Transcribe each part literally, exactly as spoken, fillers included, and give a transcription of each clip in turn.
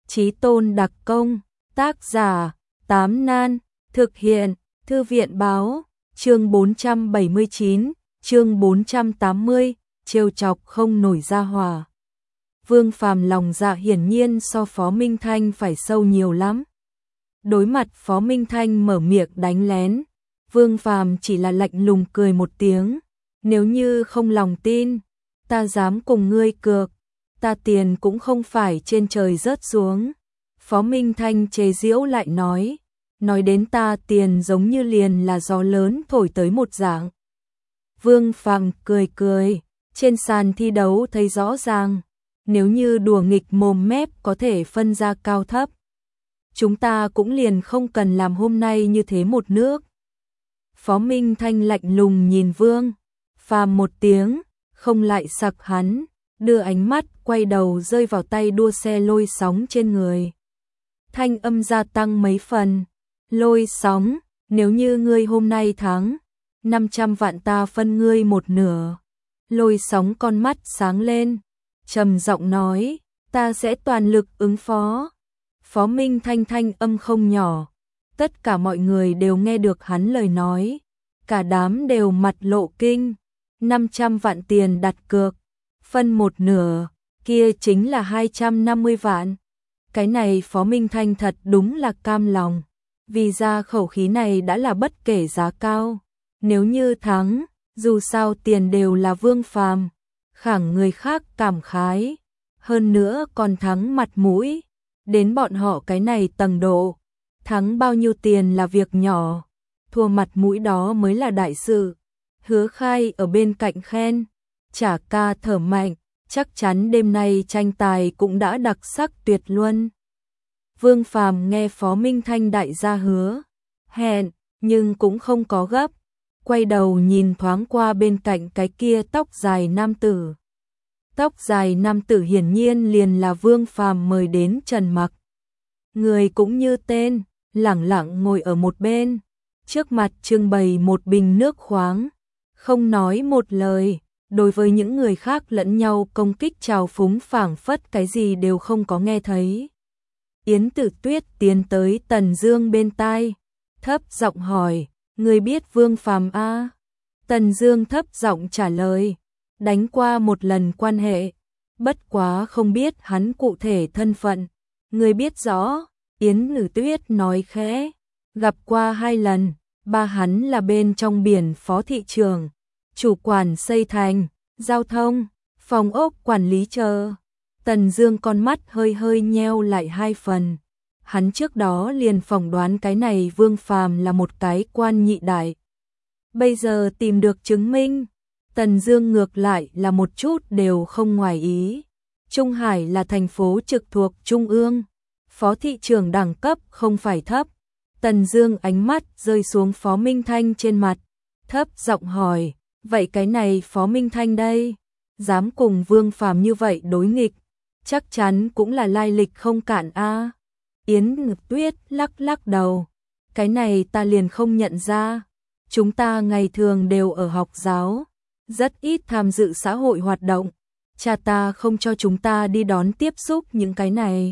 Chí tôn đặc công, tác giả, Tám Nan, thực hiện, Thư viện báo, chương bốn trăm bảy mươi chín, chương bốn trăm tám mươi, trêu chọc không nổi ra hỏa. Vương Phàm lòng dạ hiển nhiên so Phó Minh Thanh phải sâu nhiều lắm. Đối mặt Phó Minh Thanh mở miệng đánh lén, Vương Phàm chỉ là lạnh lùng cười một tiếng, nếu như không lòng tin, ta dám cùng ngươi cược, ta tiền cũng không phải trên trời rớt xuống. Phó Minh Thanh chế giễu lại nói, nói đến ta tiền giống như liền là gió lớn thổi tới một dạng. Vương Phàm cười cười, trên sàn thi đấu thấy rõ ràng, nếu như đùa nghịch mồm mép có thể phân ra cao thấp, chúng ta cũng liền không cần làm hôm nay như thế một nước. Phó Minh Thanh lạnh lùng nhìn Vương Phàm một tiếng, không lại sặc hắn, đưa ánh mắt quay đầu rơi vào tay đua xe lôi sóng trên người. Thanh âm gia tăng mấy phần, lôi sóng, nếu như ngươi hôm nay thắng, năm trăm vạn ta phân ngươi một nửa. Lôi sóng con mắt sáng lên, trầm giọng nói, ta sẽ toàn lực ứng phó. Phó Minh Thanh thanh âm không nhỏ, tất cả mọi người đều nghe được hắn lời nói, cả đám đều mặt lộ kinh, năm trăm vạn tiền đặt cược, phân một nửa, kia chính là hai trăm năm mươi vạn. Cái này Phó Minh Thanh thật đúng là cam lòng, vì ra khẩu khí này đã là bất kể giá cao, nếu như thắng, dù sao tiền đều là Vương Phàm, khẳng người khác cảm khái, hơn nữa còn thắng mặt mũi, đến bọn họ cái này tầng độ, thắng bao nhiêu tiền là việc nhỏ, thua mặt mũi đó mới là đại sự. Hứa Khai ở bên cạnh khen, Chả ca thở mạnh, chắc chắn đêm nay tranh tài cũng đã đặc sắc tuyệt luân. Vương Phàm nghe Phó Minh Thanh đại gia hứa, hẹn, nhưng cũng không có gấp, quay đầu nhìn thoáng qua bên cạnh cái kia tóc dài nam tử. Tóc dài nam tử hiển nhiên liền là Vương Phàm mời đến Trần Mặc. Người cũng như tên, lẳng lặng ngồi ở một bên, trước mặt trưng bày một bình nước khoáng, không nói một lời, đối với những người khác lẫn nhau công kích trào phúng phảng phất cái gì đều không có nghe thấy. Yến Tử Tuyết tiến tới Tần Dương bên tai, thấp giọng hỏi, người biết Vương Phàm a? Tần Dương thấp giọng trả lời, đánh qua một lần quan hệ, bất quá không biết hắn cụ thể thân phận. Người biết rõ? Yến Tử Tuyết nói khẽ, gặp qua hai lần, ba hắn là bên trong biển phó thị trưởng, chủ quản xây thành, giao thông, phòng ốc quản lý chờ. Tần Dương con mắt hơi hơi nheo lại hai phần. Hắn trước đó liền phỏng đoán cái này Vương Phàm là một cái quan nhị đại. Bây giờ tìm được chứng minh, Tần Dương ngược lại là một chút đều không ngoài ý. Trung Hải là thành phố trực thuộc Trung ương, phó thị trưởng đẳng cấp không phải thấp. Tần Dương ánh mắt rơi xuống Phó Minh Thanh trên mặt, thấp giọng hỏi, vậy cái này Phó Minh Thanh đây, dám cùng Vương Phàm như vậy đối nghịch, chắc chắn cũng là lai lịch không cạn a. Yến Tử Tuyết lắc lắc đầu, cái này ta liền không nhận ra, chúng ta ngày thường đều ở học giáo, rất ít tham dự xã hội hoạt động, cha ta không cho chúng ta đi đón tiếp xúc những cái này.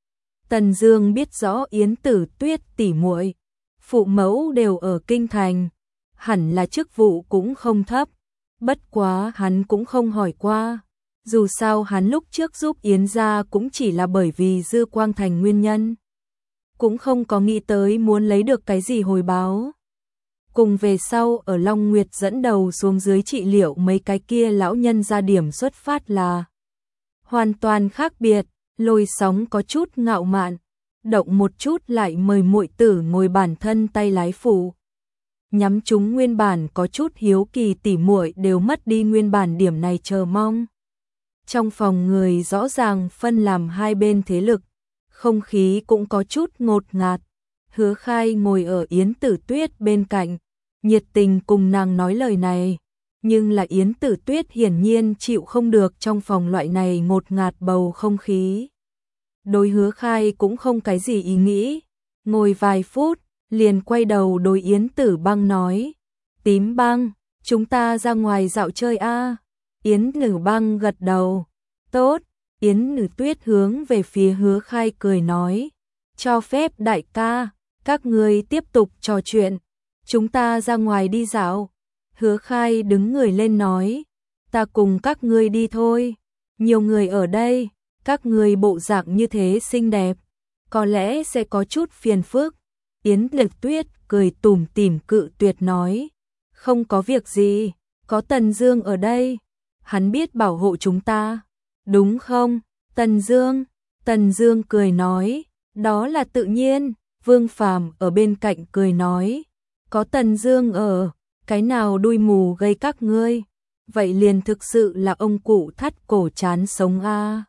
Tần Dương biết rõ Yến Tử Tuyết tỷ muội, phụ mẫu đều ở kinh thành, hẳn là chức vụ cũng không thấp, bất quá hắn cũng không hỏi qua, dù sao hắn lúc trước giúp Yến gia cũng chỉ là bởi vì Dư Quang Thành nguyên nhân, cũng không có nghĩ tới muốn lấy được cái gì hồi báo. Cùng về sau ở Long Nguyệt dẫn đầu xuống dưới trị liệu mấy cái kia lão nhân ra điểm xuất phát là hoàn toàn khác biệt. Lôi Sóng có chút ngạo mạn, động một chút lại mời muội tử ngồi bản thân tay lái phụ. Nhắm chúng nguyên bản có chút hiếu kỳ tỉ muội đều mất đi nguyên bản điểm này chờ mong. Trong phòng người rõ ràng phân làm hai bên thế lực, không khí cũng có chút ngột ngạt. Hứa Khai ngồi ở Yến Tử Tuyết bên cạnh, nhiệt tình cùng nàng nói lời này, nhưng là Yến Tử Tuyết hiển nhiên chịu không được trong phòng loại này ngột ngạt bầu không khí. Đối Hứa Khai cũng không cái gì ý nghĩ, ngồi vài phút, liền quay đầu đối Yến Tử Băng nói, Tím Băng, chúng ta ra ngoài dạo chơi a. Yến Tử Băng gật đầu, tốt. Yến Nữ Tuyết hướng về phía Hứa Khai cười nói, cho phép đại ca, các ngươi tiếp tục trò chuyện, chúng ta ra ngoài đi dạo. Hứa Khai đứng người lên nói, ta cùng các ngươi đi thôi, nhiều người ở đây, các ngươi bộ dạng như thế xinh đẹp, có lẽ sẽ có chút phiền phức. Yến Nữ Tuyết cười tủm tỉm cự tuyệt nói, không có việc gì, có Tần Dương ở đây, hắn biết bảo hộ chúng ta, đúng không? Tần Dương, Tần Dương cười nói, đó là tự nhiên. Vương Phàm ở bên cạnh cười nói, có Tần Dương ở, cái nào đuôi mù gây các ngươi, vậy liền thực sự là ông cụ thắt cổ chán sống a.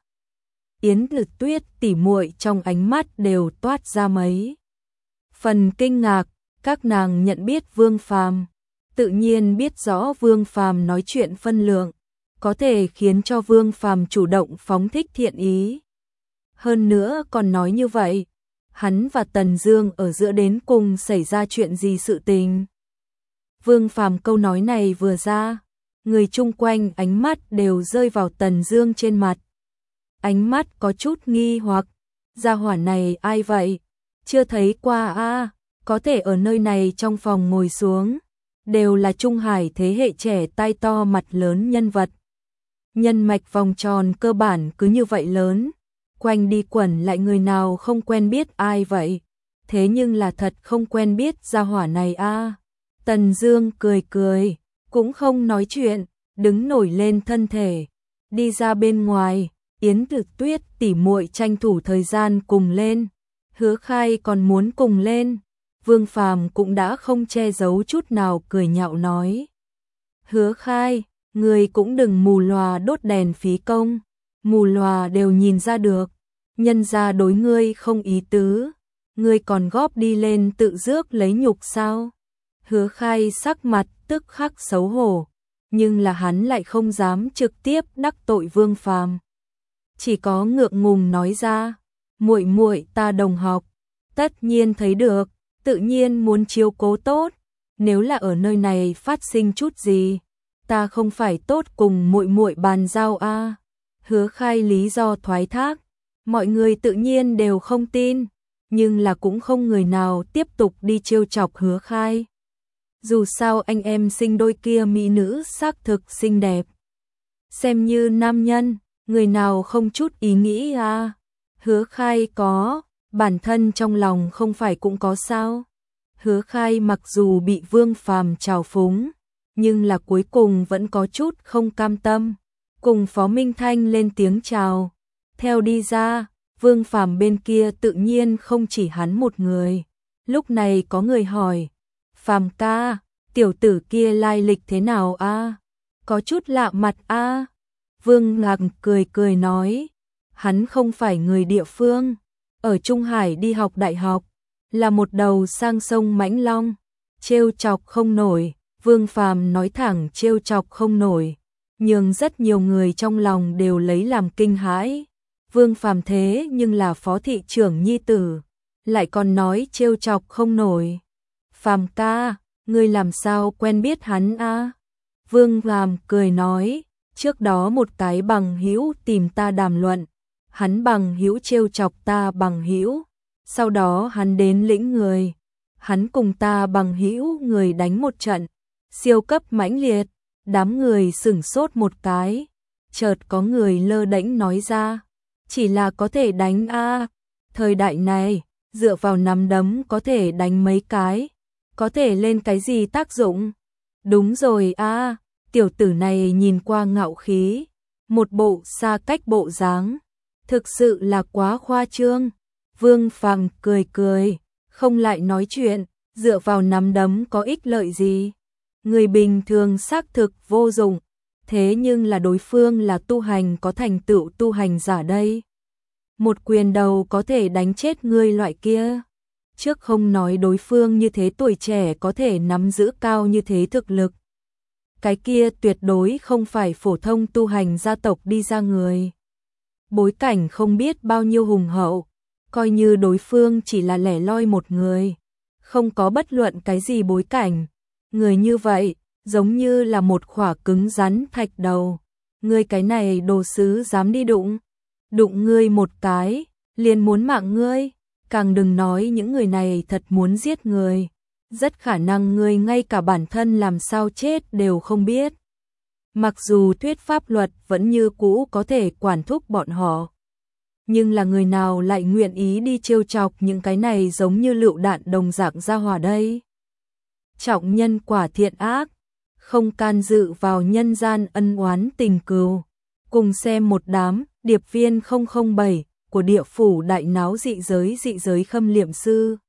Yến Nữ Tuyết tỉ muội trong ánh mắt đều toát ra mấy phần kinh ngạc, các nàng nhận biết Vương Phàm, tự nhiên biết rõ Vương Phàm nói chuyện phân lượng, có thể khiến cho Vương Phàm chủ động phóng thích thiện ý. Hơn nữa còn nói như vậy, hắn và Tần Dương ở giữa đến cùng xảy ra chuyện gì sự tình. Vương Phàm câu nói này vừa ra, người chung quanh ánh mắt đều rơi vào Tần Dương trên mặt. Ánh mắt có chút nghi hoặc, gia hỏa này ai vậy? Chưa thấy qua a, à, có thể ở nơi này trong phòng ngồi xuống, đều là Trung Hải thế hệ trẻ tai to mặt lớn nhân vật. Nhân mạch vòng tròn cơ bản cứ như vậy lớn, quanh đi quẩn lại người nào không quen biết ai vậy, thế nhưng là thật không quen biết gia hỏa này a. À. Tần Dương cười cười, cũng không nói chuyện, đứng nổi lên thân thể, đi ra bên ngoài. Yến Nữ Tuyết tỉ muội tranh thủ thời gian cùng lên, Hứa Khai còn muốn cùng lên, Vương Phàm cũng đã không che giấu chút nào cười nhạo nói, Hứa Khai, người cũng đừng mù lòa đốt đèn phí công, mù lòa đều nhìn ra được, nhân ra đối ngươi không ý tứ, ngươi còn góp đi lên tự rước lấy nhục sao? Hứa Khai sắc mặt tức khắc xấu hổ, nhưng là hắn lại không dám trực tiếp đắc tội Vương Phàm, chỉ có ngượng ngùng nói ra, muội muội ta đồng học, tất nhiên thấy được, tự nhiên muốn chiếu cố tốt, nếu là ở nơi này phát sinh chút gì, ta không phải tốt cùng muội muội bàn giao a. À. Hứa Khai lý do thoái thác, mọi người tự nhiên đều không tin, nhưng là cũng không người nào tiếp tục đi trêu chọc Hứa Khai. Dù sao anh em sinh đôi kia mỹ nữ xác thực xinh đẹp, xem như nam nhân, người nào không chút ý nghĩ à? Hứa Khai có, bản thân trong lòng không phải cũng có sao? Hứa Khai mặc dù bị Vương Phàm trào phúng, nhưng là cuối cùng vẫn có chút không cam tâm, cùng Phó Minh Thanh lên tiếng chào, theo đi ra. Vương Phàm bên kia tự nhiên không chỉ hắn một người. Lúc này có người hỏi, Phàm ca, tiểu tử kia lai lịch thế nào a? À? Có chút lạ mặt a. À? Vương Ngạc cười cười nói, hắn không phải người địa phương, ở Trung Hải đi học đại học, là một đầu sang sông Mãnh Long, trêu chọc không nổi. Vương Phàm nói thẳng trêu chọc không nổi, nhưng rất nhiều người trong lòng đều lấy làm kinh hãi. Vương Phàm thế nhưng là phó thị trưởng nhi tử, lại còn nói trêu chọc không nổi. Phàm ca, ngươi làm sao quen biết hắn a? À? Vương Phàm cười nói, trước đó một cái bằng hữu tìm ta đàm luận, hắn bằng hữu trêu chọc ta bằng hữu, sau đó hắn đến lĩnh người, hắn cùng ta bằng hữu người đánh một trận, siêu cấp mãnh liệt, đám người sửng sốt một cái, chợt có người lơ đễnh nói ra, chỉ là có thể đánh a, à. Thời đại này, dựa vào nắm đấm có thể đánh mấy cái, có thể lên cái gì tác dụng? Đúng rồi a, à. Tiểu tử này nhìn qua ngạo khí, một bộ xa cách bộ dáng, thực sự là quá khoa trương. Vương Phàm cười cười, không lại nói chuyện, dựa vào nắm đấm có ích lợi gì? Người bình thường xác thực vô dụng, thế nhưng là đối phương là tu hành có thành tựu tu hành giả đây. Một quyền đầu có thể đánh chết người loại kia. Trước không nói đối phương như thế tuổi trẻ có thể nắm giữ cao như thế thực lực. Cái kia tuyệt đối không phải phổ thông tu hành gia tộc đi ra người. Bối cảnh không biết bao nhiêu hùng hậu, coi như đối phương chỉ là lẻ loi một người, không có bất luận cái gì bối cảnh. Người như vậy, giống như là một khỏa cứng rắn thạch đầu. Người cái này đồ sứ dám đi đụng. đụng ngươi một cái, liền muốn mạng ngươi, càng đừng nói những người này thật muốn giết người. Rất khả năng ngươi ngay cả bản thân làm sao chết đều không biết. Mặc dù thuyết pháp luật vẫn như cũ có thể quản thúc bọn họ, nhưng là người nào lại nguyện ý đi trêu chọc những cái này giống như lựu đạn đồng dạng ra hỏa đây. Trọng nhân quả thiện ác, không can dự vào nhân gian ân oán tình cừu. Cùng xem một đám điệp viên không không bảy của địa phủ đại náo dị giới dị giới khâm liệm sư.